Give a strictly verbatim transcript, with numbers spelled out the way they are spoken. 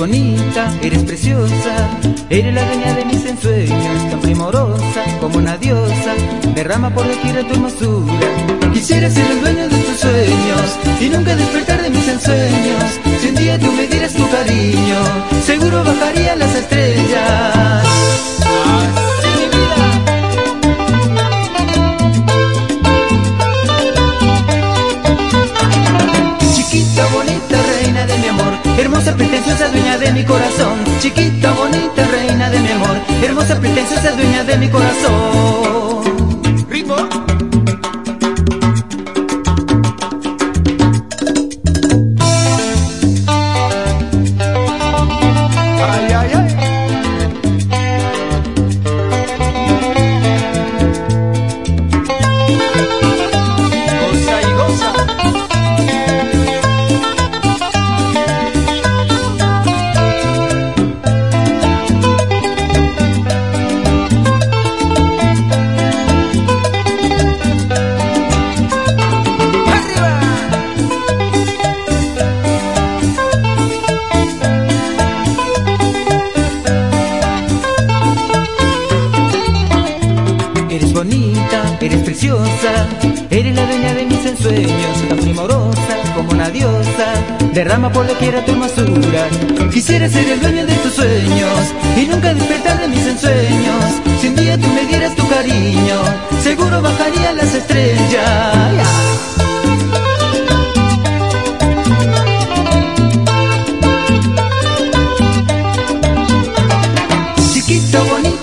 bonita, eres preciosa, eres la dueña de mis ensueños, tan primorosa como una diosa, derrama por doquier tu hermosura. Quisiera ser el dueño de tus sueños y nunca despertar de mis ensueños. Si un día tú me dieras tu cariño, seguro bajaría las estrellas. ¡Así mi vida! Chiquita, bonita, reina de mi amor, hermosa, pretenciosa, dueña de mi corazón. Chiquita, bonita, reina de mi amor, hermosa, pretenciosa, dueña de mi corazón. ¿Ritmo? Ay, ay, ay. Goza y goza. Eres bonita, eres preciosa, eres la dueña de mis ensueños, tan primorosa como una diosa, derrama por doquiera tu hermosura. Quisiera ser el dueño de tus sueños y nunca despertar de mis ensueños. Si un día tú me dieras tu cariño, seguro bajaría las estrellas. Chiquita, bonita,